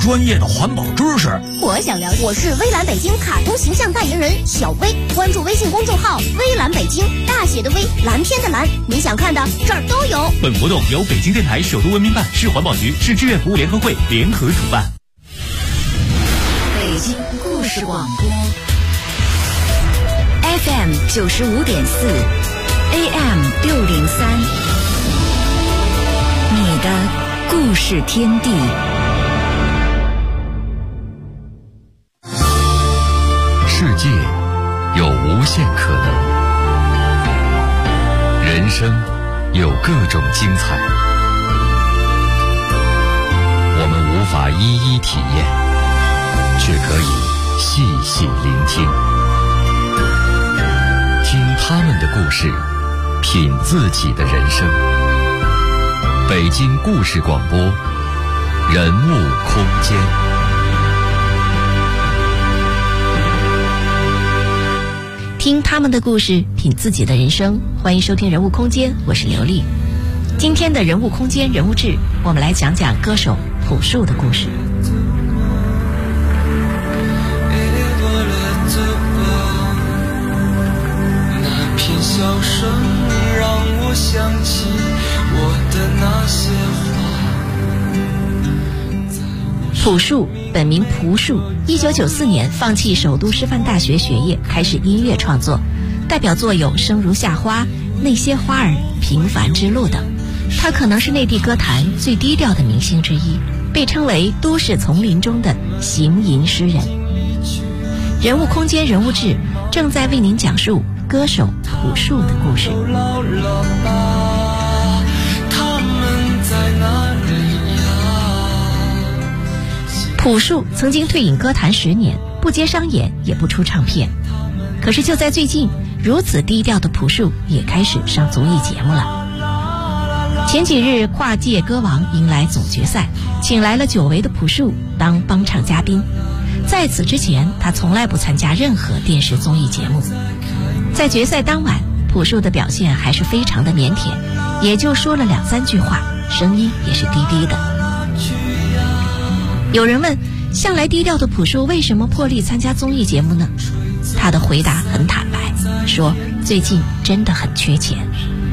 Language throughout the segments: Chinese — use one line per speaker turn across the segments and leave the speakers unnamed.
专业的环保知识。
我想了解。我是微蓝北京卡通形象代言人小薇，关注微信公众号微蓝北京，大写的微，蓝天的蓝，你想看的这儿都有。
本活动由北京电台首都文明办、市环保局、市志愿服务联合会联合主办。
北京故事广播 FM 95.4 AM 603，你的故事天地。
世界有无限可能，人生有各种精彩，我们无法一一体验，却可以细细聆听，听他们的故事，品自己的人生。北京故事广播，人物空间。
听他们的故事，品自己的人生。欢迎收听人物空间，我是刘丽。今天的人物空间人物志，我们来讲讲歌手朴树的故事。
那片笑声让我想起我的那些话。
朴树本名朴树，1994年放弃首都师范大学学业，开始音乐创作，代表作有《生如夏花》、《那些花儿》、《平凡之路》等。他可能是内地歌坛最低调的明星之一，被称为都市丛林中的行吟诗人。人物空间人物志正在为您讲述歌手朴树的故事。朴树曾经退隐歌坛10年，不接商演，也不出唱片。可是就在最近，如此低调的朴树也开始上综艺节目了。前几日，跨界歌王迎来总决赛，请来了久违的朴树当帮唱嘉宾。在此之前，他从来不参加任何电视综艺节目。在决赛当晚，朴树的表现还是非常的腼腆，也就说了2-3句话，声音也是低低的。有人问，向来低调的朴树为什么破例参加综艺节目呢？他的回答很坦白，说最近真的很缺钱。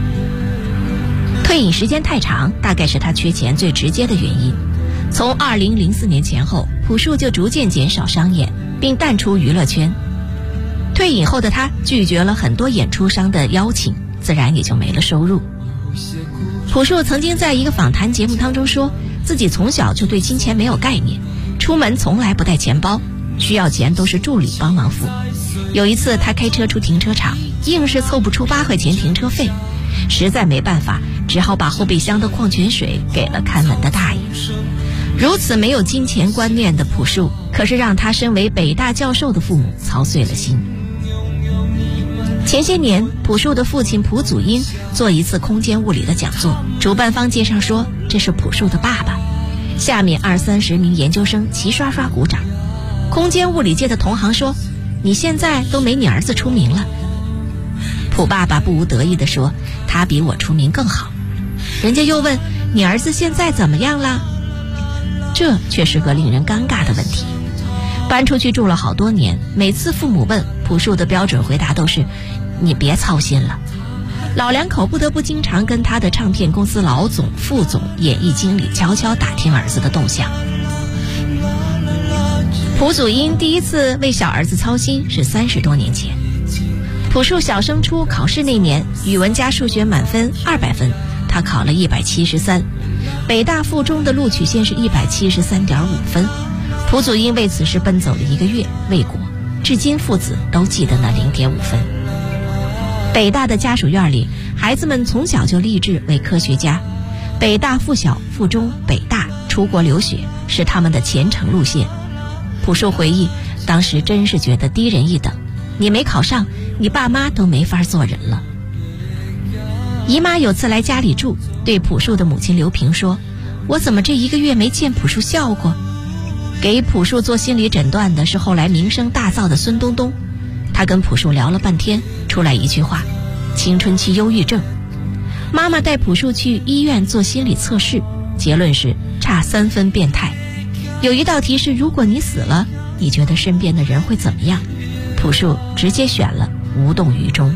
退隐时间太长，大概是他缺钱最直接的原因。从2004年前后，朴树就逐渐减少商演，并淡出娱乐圈。退隐后的他拒绝了很多演出商的邀请，自然也就没了收入。朴树曾经在一个访谈节目当中说，自己从小就对金钱没有概念，出门从来不带钱包，需要钱都是助理帮忙付。有一次他开车出停车场，硬是凑不出8块钱停车费，实在没办法，只好把后备箱的矿泉水给了看门的大爷。如此没有金钱观念的朴树，可是让他身为北大教授的父母操碎了心。前些年，朴树的父亲朴祖英做一次空间物理的讲座，主办方介绍说这是朴树的爸爸，下面20-30名研究生齐刷刷鼓掌。空间物理界的同行说，你现在都没你儿子出名了。朴爸爸不无得意地说，他比我出名更好。人家又问，你儿子现在怎么样了？这却是个令人尴尬的问题。搬出去住了好多年，每次父母问，朴树的标准回答都是，你别操心了。老两口不得不经常跟他的唱片公司老总、副总、演艺经理悄悄打听儿子的动向。朴祖英第一次为小儿子操心是30多年前。朴树小升初考试那年，语文加数学满分200分，他考了173，北大附中的录取线是173.5分。朴祖英为此事奔走了1个月未果，至今父子都记得那0.5分。北大的家属院里，孩子们从小就立志为科学家。北大附小、附中、北大出国留学是他们的前程路线。朴树回忆，当时真是觉得低人一等，你没考上，你爸妈都没法做人了。姨妈有次来家里住，对朴树的母亲刘萍说，我怎么这1个月没见朴树笑过？给朴树做心理诊断的是后来名声大噪的孙东东，他跟朴树聊了半天，出来一句话，青春期忧郁症。妈妈带朴树去医院做心理测试，结论是差3分变态。 有一道题是，如果你死了，你觉得身边的人会怎么样？朴树直接选了无动于衷。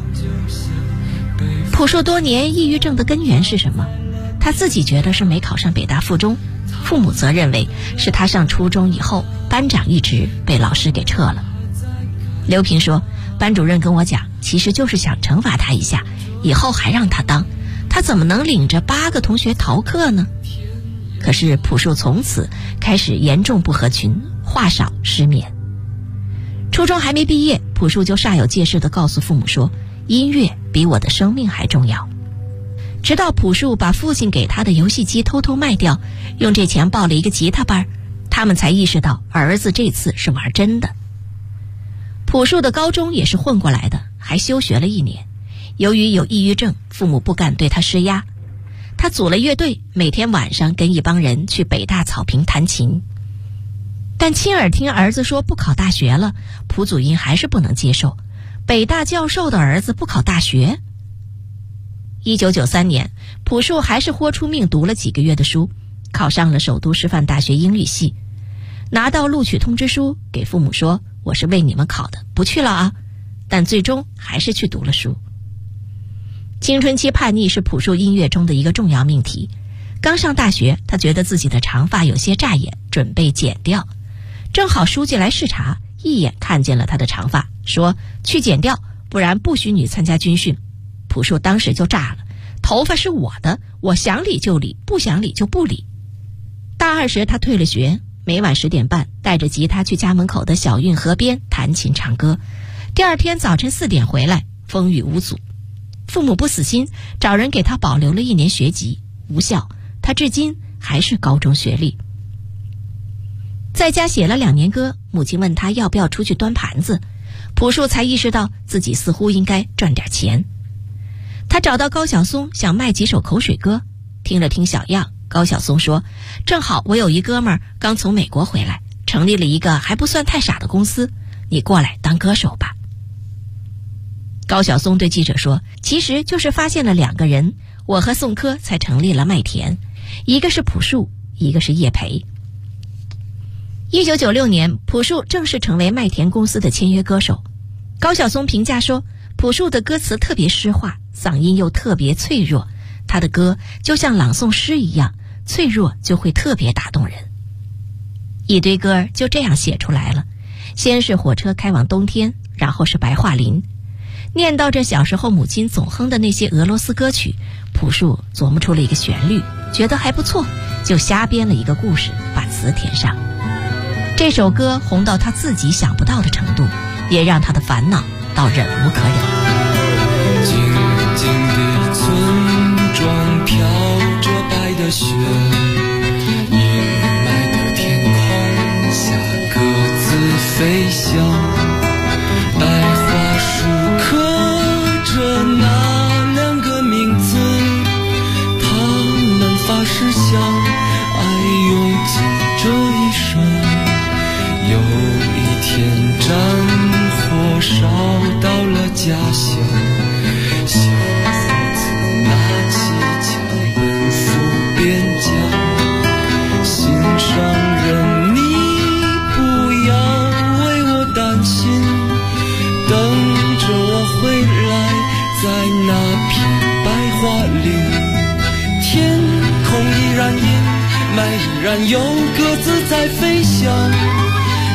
朴树多年抑郁症的根源是什么？他自己觉得是没考上北大附中，父母则认为是他上初中以后班长一职被老师给撤了。刘平说，班主任跟我讲，其实就是想惩罚他一下，以后还让他当，他怎么能领着8个同学逃课呢？可是朴树从此开始严重不合群，话少失眠。初中还没毕业，朴树就煞有介事地告诉父母说，音乐比我的生命还重要。直到朴树把父亲给他的游戏机偷偷卖掉，用这钱报了一个吉他班，他们才意识到儿子这次是玩真的。朴树的高中也是混过来的，还休学了1年。由于有抑郁症，父母不敢对他施压，他组了乐队，每天晚上跟一帮人去北大草坪弹琴。但亲耳听儿子说不考大学了，朴祖英还是不能接受，北大教授的儿子不考大学。1993年，朴树还是豁出命读了几个月的书，考上了首都师范大学英语系，拿到录取通知书，给父母说，我是为你们考的，不去了啊。但最终还是去读了书。青春期叛逆是朴树音乐中的一个重要命题。刚上大学，他觉得自己的长发有些扎眼，准备剪掉。正好书记来视察，一眼看见了他的长发，说去剪掉，不然不许你参加军训。朴树当时就炸了，头发是我的，我想理就理，不想理就不理。大2时他退了学，每晚10点半带着吉他去家门口的小运河边弹琴唱歌，第2天早晨4点回来，风雨无阻。父母不死心，找人给他保留了1年学籍，无效，他至今还是高中学历。在家写了2年歌，母亲问他要不要出去端盘子，朴树才意识到自己似乎应该赚点钱。他找到高晓松，想卖几首口水歌，听了听小样，高晓松说，正好我有一哥们儿刚从美国回来，成立了一个还不算太傻的公司，你过来当歌手吧。高晓松对记者说，其实就是发现了2个人，我和宋柯才成立了麦田，一个是朴树，一个是叶培。1996年，朴树正式成为麦田公司的签约歌手。高晓松评价说，朴树的歌词特别诗化，嗓音又特别脆弱，他的歌就像朗诵诗一样，脆弱就会特别打动人。一堆歌就这样写出来了，先是火车开往冬天，然后是白桦林。念叨着小时候母亲总哼的那些俄罗斯歌曲，朴树琢磨出了一个旋律，觉得还不错，就瞎编了一个故事，把词填上。这首歌红到他自己想不到的程度，也让他的烦恼到忍无可忍。
静静的村庄飘着白的雪，阴霾的天空下各自飞翔，白桦树刻着那2个名字，他们发誓相爱用尽这一生。有一天战火烧到了家乡，小伙子拿起枪奔赴边疆，心上人你不要为我担心，等着我回来，在那片白桦林，天空依然阴霾，依然有鸽子在飞翔。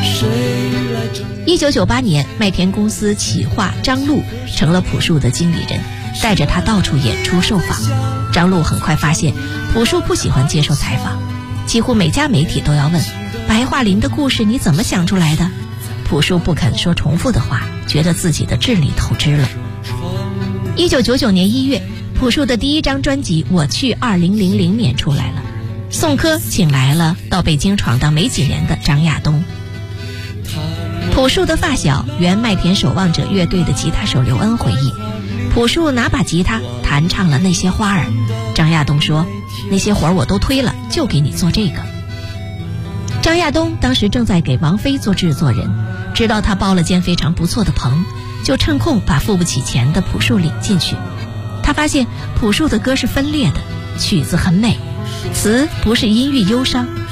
1998年，麦田公司企划张璐成了朴树的经理人，带着他到处演出受访。张璐很快发现朴树不喜欢接受采访，几乎每家媒体都要问，白桦林的故事你怎么想出来的？朴树不肯说重复的话，觉得自己的智力透支了。1999年1月，朴树的第1张专辑《我去2000年》出来了，宋柯请来了到北京闯荡没几年的张亚东。朴树的发小原麦田守望者乐队的吉他手刘恩回忆，朴树拿把吉他弹唱了《那些花儿》，张亚东说，那些活儿我都推了，就给你做这个。张亚东当时正在给王菲做制作人，知道他包了间非常不错的棚，就趁空把付不起钱的朴树领进去。他发现朴树的歌是分裂的，曲子很美，词不是阴郁忧伤，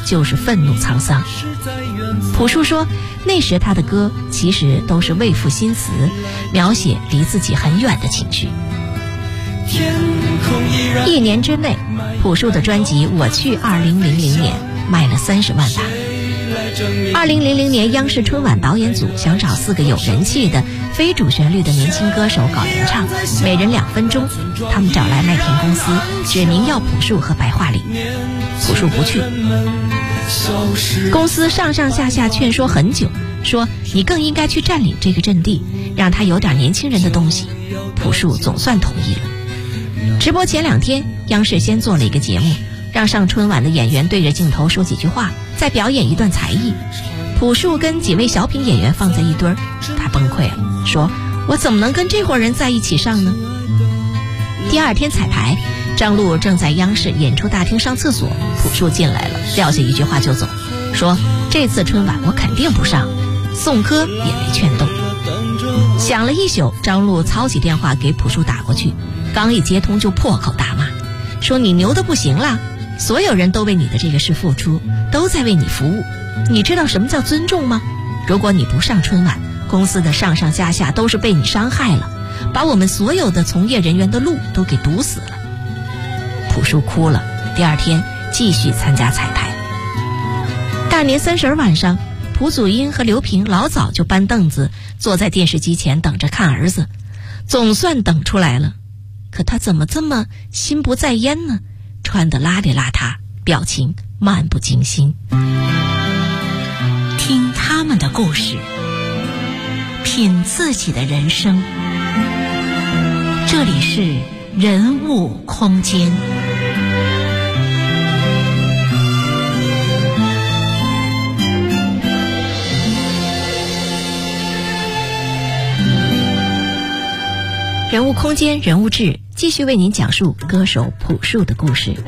就是愤怒沧桑。朴树说，那时他的歌其实都是为赋新词，描写离自己很远的情绪。1年之内，朴树的专辑《我去》2000年卖了30万打。2000年，央视春晚导演组想找4个有人气的非主旋律的年轻歌手搞联唱，每人2分钟。他们找来麦田公司，指明要朴树和白桦林。朴树不去，公司上上下下劝说很久，说你更应该去占领这个阵地，让他有点年轻人的东西。朴树总算同意了。直播前2天，央视先做了一个节目，让上春晚的演员对着镜头说几句话，再表演一段才艺。朴树跟几位小品演员放在一堆儿，他崩溃了，说我怎么能跟这伙人在一起上呢？第2天彩排，张璐正在央视演出大厅上厕所，朴树进来了，撂下一句话就走，说这次春晚我肯定不上。宋歌也没劝动。想了一宿，张璐操起电话给朴树打过去，刚一接通就破口大骂，说你牛得不行了，所有人都为你的这个事付出，都在为你服务，你知道什么叫尊重吗？如果你不上春晚，公司的上上下下都是被你伤害了，把我们所有的从业人员的路都给堵死了。朴树哭了，第2天继续参加彩排。大年30晚上，蒲祖英和刘平老早就搬凳子坐在电视机前等着看儿子，总算等出来了。可他怎么这么心不在焉呢？穿得邋里邋遢，表情漫不经心。
听他们的故事，品自己的人生。这里是人物空间。
人物空间，人物志，继续为您讲述歌手朴树的故事。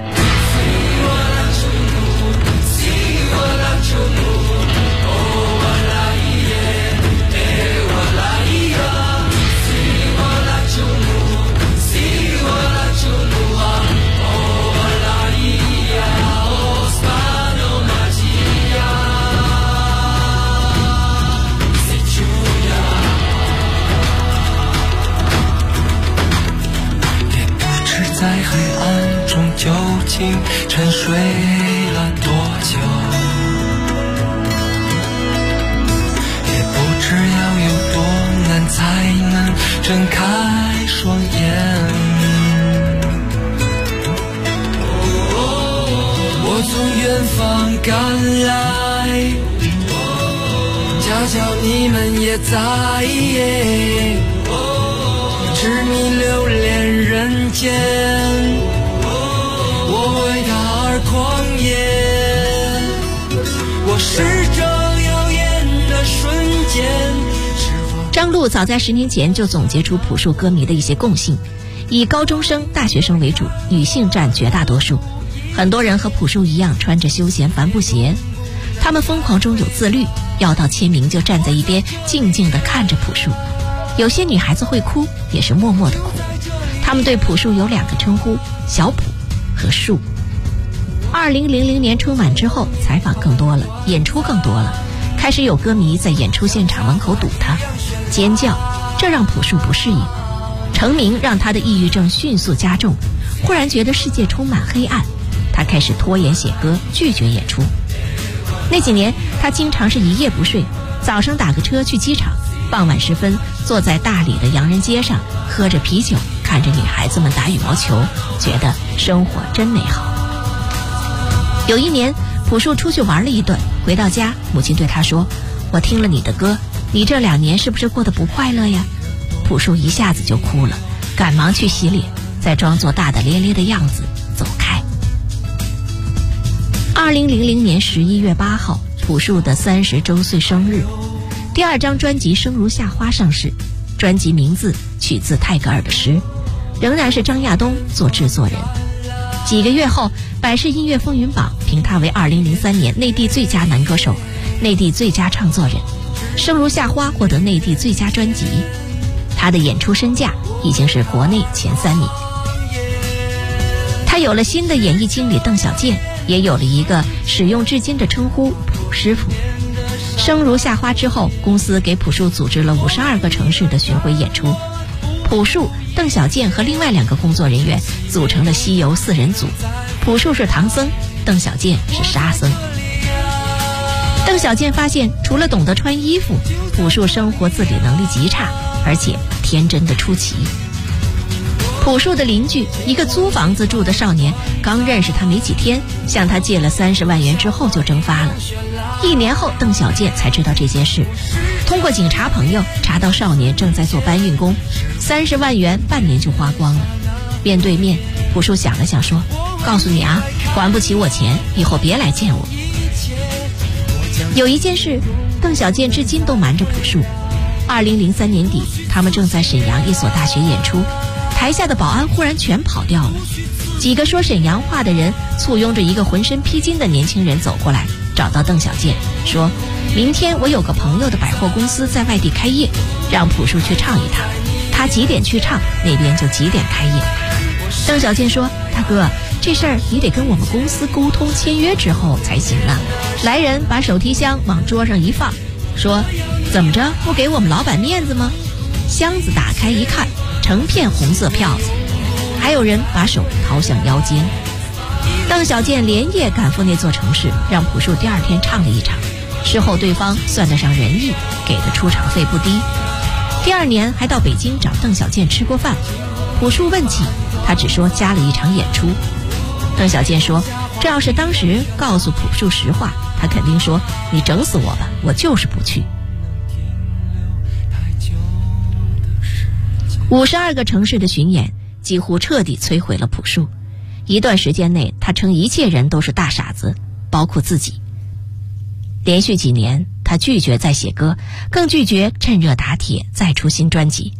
在黑暗中究竟沉睡了多久，也不知要有多难才能睁开双眼。我从远方赶来，恰巧你们也在，痴迷流连人间，我为他而狂野，我是这耀眼的瞬间。
张璐早在10年前就总结出朴树歌迷的一些共性，以高中生、大学生为主，女性占绝大多数。很多人和朴树一样穿着休闲帆布鞋，他们疯狂中有自律，要到签名就站在一边静静地看着朴树。有些女孩子会哭，也是默默的哭。他们对朴树有2个称呼，小朴和树。2000年春晚之后，采访更多了，演出更多了，开始有歌迷在演出现场门口堵他，尖叫，这让朴树不适应。成名让他的抑郁症迅速加重，忽然觉得世界充满黑暗，他开始拖延写歌，拒绝演出。那几年他经常是一夜不睡，早上打个车去机场，傍晚时分坐在大理的洋人街上，喝着啤酒，看着女孩子们打羽毛球，觉得生活真美好。有一年朴树出去玩了一顿，回到家，母亲对他说，我听了你的歌，你这2年是不是过得不快乐呀？朴树一下子就哭了，赶忙去洗脸，再装作大大咧咧的样子走开。2000年11月8号，朴树的30周岁生日，第2张专辑《生如夏花》上市，专辑名字取自泰戈尔的诗，仍然是张亚东做制作人。几个月后，百视音乐风云榜评他为2003年内地最佳男歌手、内地最佳唱作人，《生如夏花》获得内地最佳专辑。他的演出身价已经是国内前3名。他有了新的演艺经理邓小健， 也有了一个使用至今的称呼普师傅。声如夏花之后，公司给朴树组织了52个城市的巡回演出。朴树、邓小健和另外2个工作人员组成了西游4人组，朴树是唐僧，邓小健是沙僧。邓小健发现，除了懂得穿衣服，朴树生活自理能力极差，而且天真的出奇。朴树的邻居，一个租房子住的少年，刚认识他没几天，向他借了30万元之后就蒸发了。1年后，邓小健才知道这件事，通过警察朋友查到少年正在做搬运工，30万元半年就花光了。面对面，朴树想了想说：“告诉你啊，还不起我钱，以后别来见我。”有一件事，邓小健至今都瞒着朴树。2003年底，他们正在沈阳一所大学演出，台下的保安忽然全跑掉了。几个说沈阳话的人簇拥着一个浑身披巾的年轻人走过来，找到邓小健，说明天我有个朋友的百货公司在外地开业，让朴树去唱一趟，他几点去唱，那边就几点开业。邓小健说：“大哥，这事儿你得跟我们公司沟通签约之后才行啊。”来人把手提箱往桌上一放，说：“怎么着，不给我们老板面子吗？”箱子打开一看，成片红色票子，还有人把手掏向腰间。邓小健连夜赶赴那座城市，让朴树第2天唱了一场。事后对方算得上仁义，给的出场费不低。第2年还到北京找邓小健吃过饭，朴树问起，他只说加了一场演出。邓小健说，这要是当时告诉朴树实话，他肯定说你整死我吧，我就是不去。52个城市的巡演几乎彻底摧毁了朴树。一段时间内，他称一切人都是大傻子，包括自己。连续几年，他拒绝再写歌，更拒绝趁热打铁再出新专辑。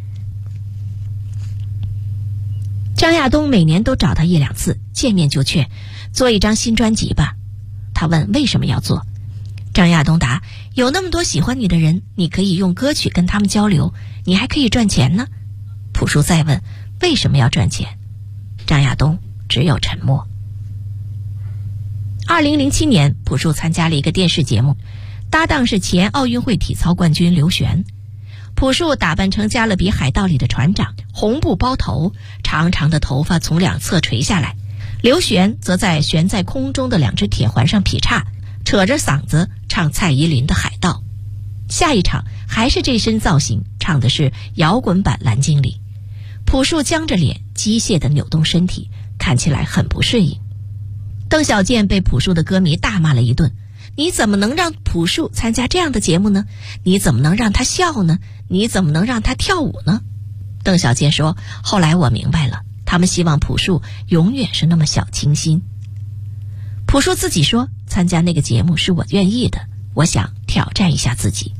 张亚东每年都找他1-2次，见面就劝做一张新专辑吧。他问为什么要做，张亚东答：有那么多喜欢你的人，你可以用歌曲跟他们交流，你还可以赚钱呢。朴树再问为什么要赚钱，张亚东只有沉默。2007年，朴树参加了一个电视节目，搭档是前奥运会体操冠军刘璇。朴树打扮成加勒比海盗里的船长，红布包头，长长的头发从2侧垂下来。刘璇则在悬在空中的2只铁环上劈叉，扯着嗓子唱蔡依林的《海盗》。下一场还是这身造型，唱的是摇滚版蓝精灵。朴树僵着脸，机械地扭动身体，看起来很不适应。邓小健被朴树的歌迷大骂了一顿，你怎么能让朴树参加这样的节目呢？你怎么能让他笑呢？你怎么能让他跳舞呢？邓小健说，后来我明白了，他们希望朴树永远是那么小清新。朴树自己说，参加那个节目是我愿意的，我想挑战一下自己。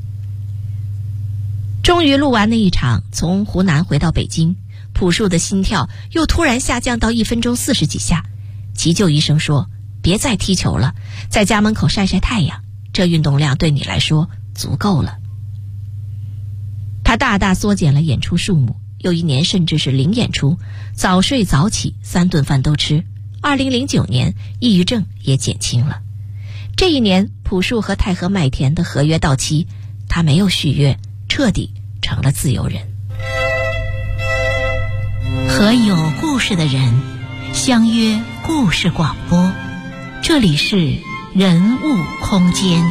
终于录完那一场，从湖南回到北京，朴树的心跳又突然下降到1分钟40几下。急救医生说，别再踢球了，在家门口晒晒太阳，这运动量对你来说足够了。他大大缩减了演出数目，有1年甚至是0演出，早睡早起，3顿饭都吃。2009年，抑郁症也减轻了。这1年，朴树和太和麦田的合约到期，他没有续约，彻底成了自由人。
和有故事的人相约故事广播，这里是人物空间。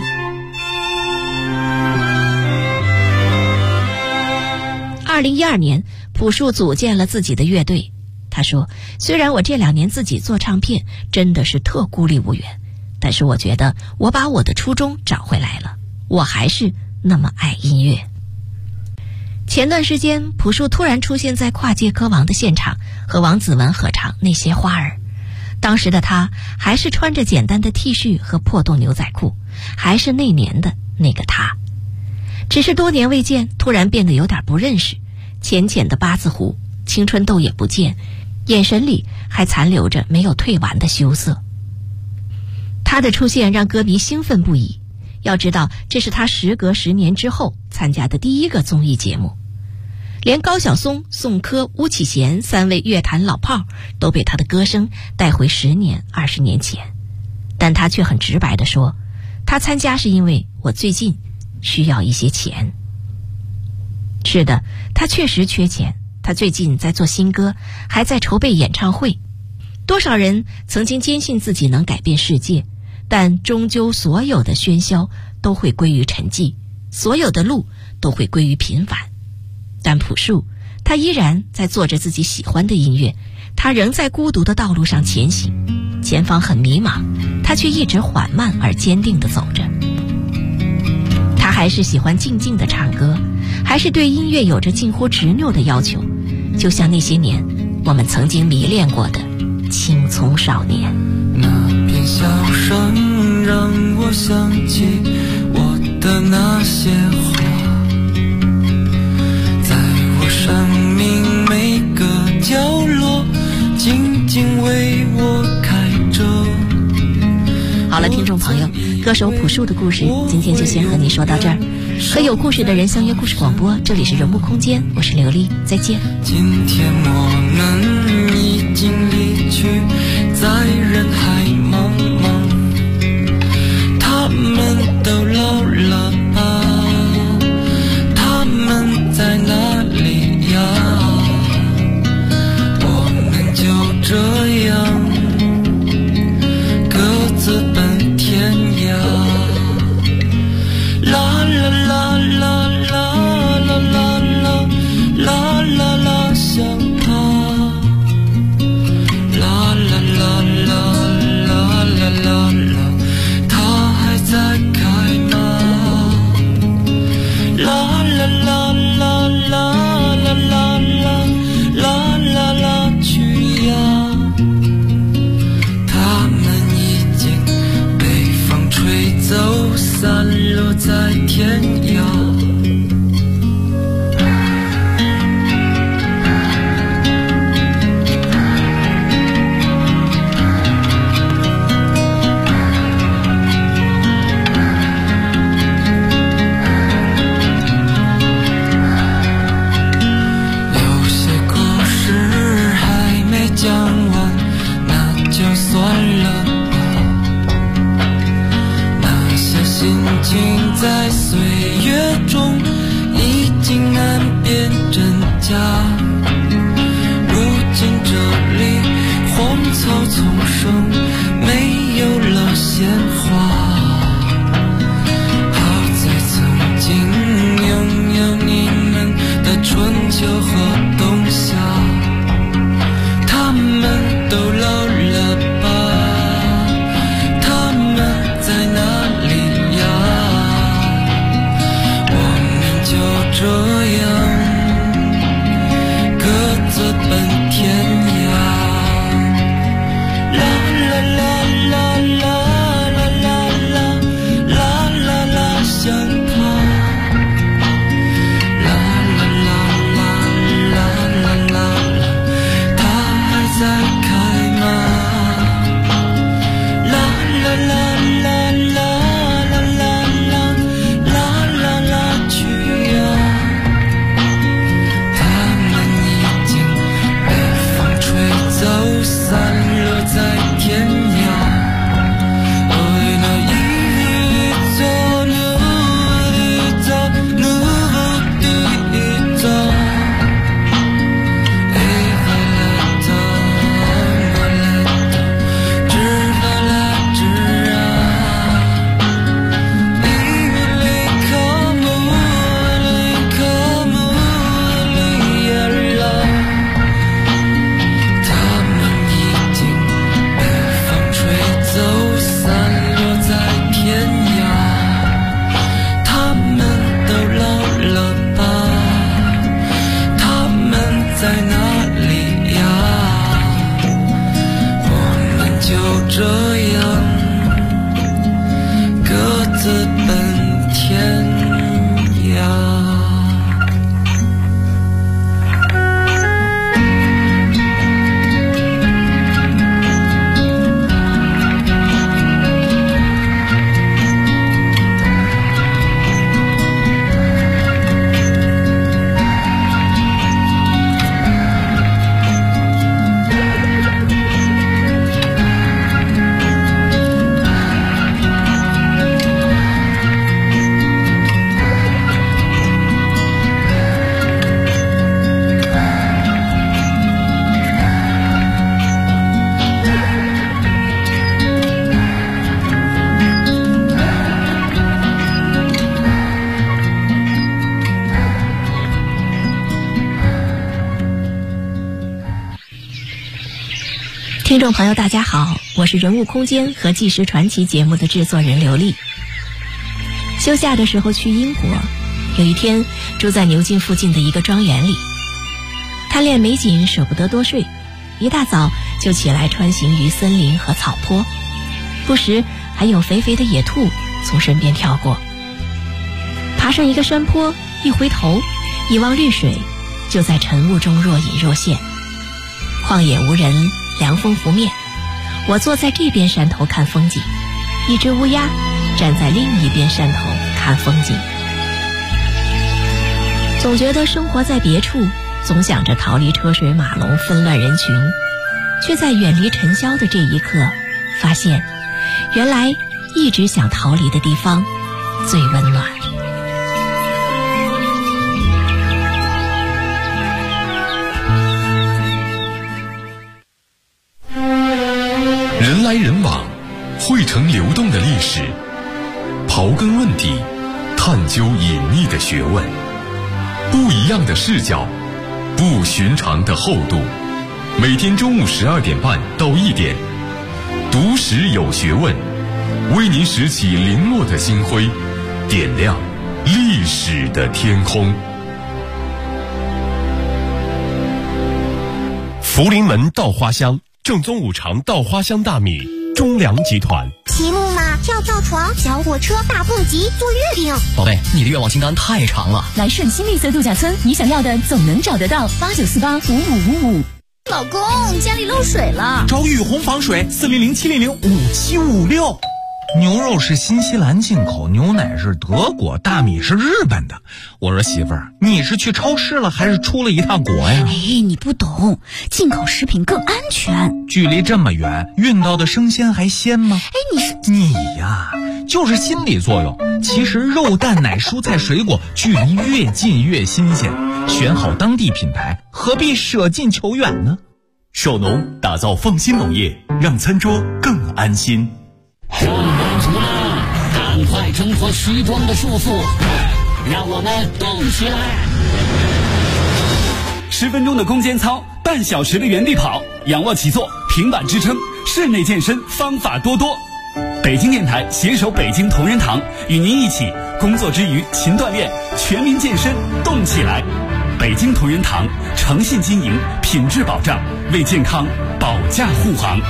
2012年，朴树组建了自己的乐队。他说，虽然我这2年自己做唱片真的是特孤立无援，但是我觉得我把我的初衷找回来了，我还是那么爱音乐。前段时间，朴树突然出现在跨界歌王的现场，和王子文合唱《那些花儿》。当时的他还是穿着简单的 T 恤和破洞牛仔裤，还是那年的那个他。只是多年未见，突然变得有点不认识，浅浅的八字胡，青春痘也不见，眼神里还残留着没有褪完的羞涩。他的出现让歌迷兴奋不已，要知道这是他时隔10年之后参加的第1个综艺节目。连高晓松、宋柯、巫启贤3位乐坛老炮都被他的歌声带回10年、20年前。 但他却很直白地说，他参加是因为我最近需要一些钱。是的，他确实缺钱，他最近在做新歌，还在筹备演唱会。多少人曾经坚信自己能改变世界，但终究所有的喧嚣都会归于沉寂，所有的路都会归于平凡。但朴树，他依然在做着自己喜欢的音乐，他仍在孤独的道路上前行，前方很迷茫，他却一直缓慢而坚定地走着。他还是喜欢静静地唱歌，还是对音乐有着近乎执拗的要求，就像那些年我们曾经迷恋过的青葱少年。
那片笑声让我想起我的那些话，在我生命每个角落静静为我开着。
好了，听众朋友，歌手朴树的故事今天就先和你说到这儿。和有故事的人相约故事广播，这里是人物空间，我是刘丽，再见。
今天我们已经离去，在人海茫茫，他们都老了吧？他们在哪里呀？我们就这样各自奔天涯。啦啦啦啦啦啦啦啦啦啦，想他。啦啦啦啦啦啦啦啦，他还在开吗？啦啦啦啦啦啦啦啦啦啦，去呀！他们已经被风吹走，散落在天涯。在岁月中已经难辨真假，如今这里荒草丛生，没有了鲜花。好在曾经拥有你们的春秋和冬夏，他们都老了吧？他们在哪里呀？这样
听众朋友大家好，我是人物空间和纪实传奇节目的制作人刘丽。休假的时候去英国，有一天住在牛津附近的一个庄园里，贪恋美景舍不得多睡，一大早就起来穿行于森林和草坡，不时还有肥肥的野兔从身边跳过。爬上一个山坡，一回头一望绿水，就在晨雾中若隐若现。旷野无人，凉风拂面，我坐在这边山头看风景，一只乌鸦站在另一边山头看风景。总觉得生活在别处，总想着逃离车水马龙纷乱人群，却在远离尘嚣的这一刻发现，原来一直想逃离的地方最温暖。
人来人往，汇成流动的历史，刨根问底，探究隐秘的学问，不一样的视角，不寻常的厚度。每天中午12点半到1点，读史有学问，为您拾起零落的星辉，点亮历史的天空。
福临门稻花香，正宗五常稻花香大米，中粮集团。
题目嘛，跳跳床、小火车、大蹦极、做月饼。
宝贝，你的愿望清单太长了。
来顺新绿色度假村，你想要的总能找得到。89485555。
老公，家里漏水了，
找雨虹防水，400-700-5756。
牛肉是新西兰进口，牛奶是德国，大米是日本的。我说媳妇儿，你是去超市了还是出了一趟国呀？
哎，你不懂，进口食品更安全。
距离这么远，运到的生鲜还鲜吗？
哎，
你呀，就是心理作用。其实肉蛋奶蔬菜水果距离越近越新鲜，选好当地品牌，何必舍近求远呢？
首农打造放心农业，让餐桌更安心。
上班族们，赶快挣脱虚装的束缚，让我们动起来
！10分钟的攻坚操，半小时的原地跑，仰卧起坐，平板支撑，室内健身方法多多。北京电台携手北京同仁堂，与您一起工作之余勤锻炼，全民健身动起来。北京同仁堂诚信经营，品质保障，为健康保驾护航。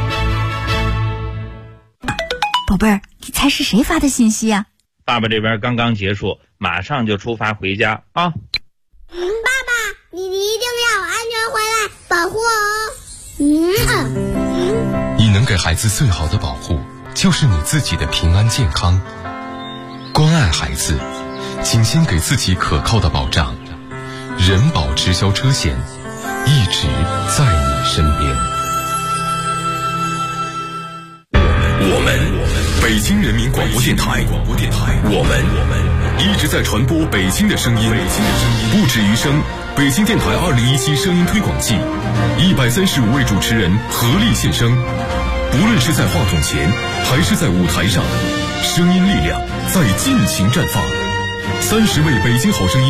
宝贝儿，你猜是谁发的信息啊？
爸爸这边刚刚结束，马上就出发回家啊！
爸爸，你一定要安全回来，保护我。
你能给孩子最好的保护，就是你自己的平安健康。关爱孩子，请先给自己可靠的保障。人保直销车险，一直在你身边。我们北京人民广播电台，我们一直在传播北京的声音，不止于声。北京电台2017声音推广季，135位主持人合力献声，不论是在话筒前还是在舞台上，声音力量在尽情绽放。30位北京好声音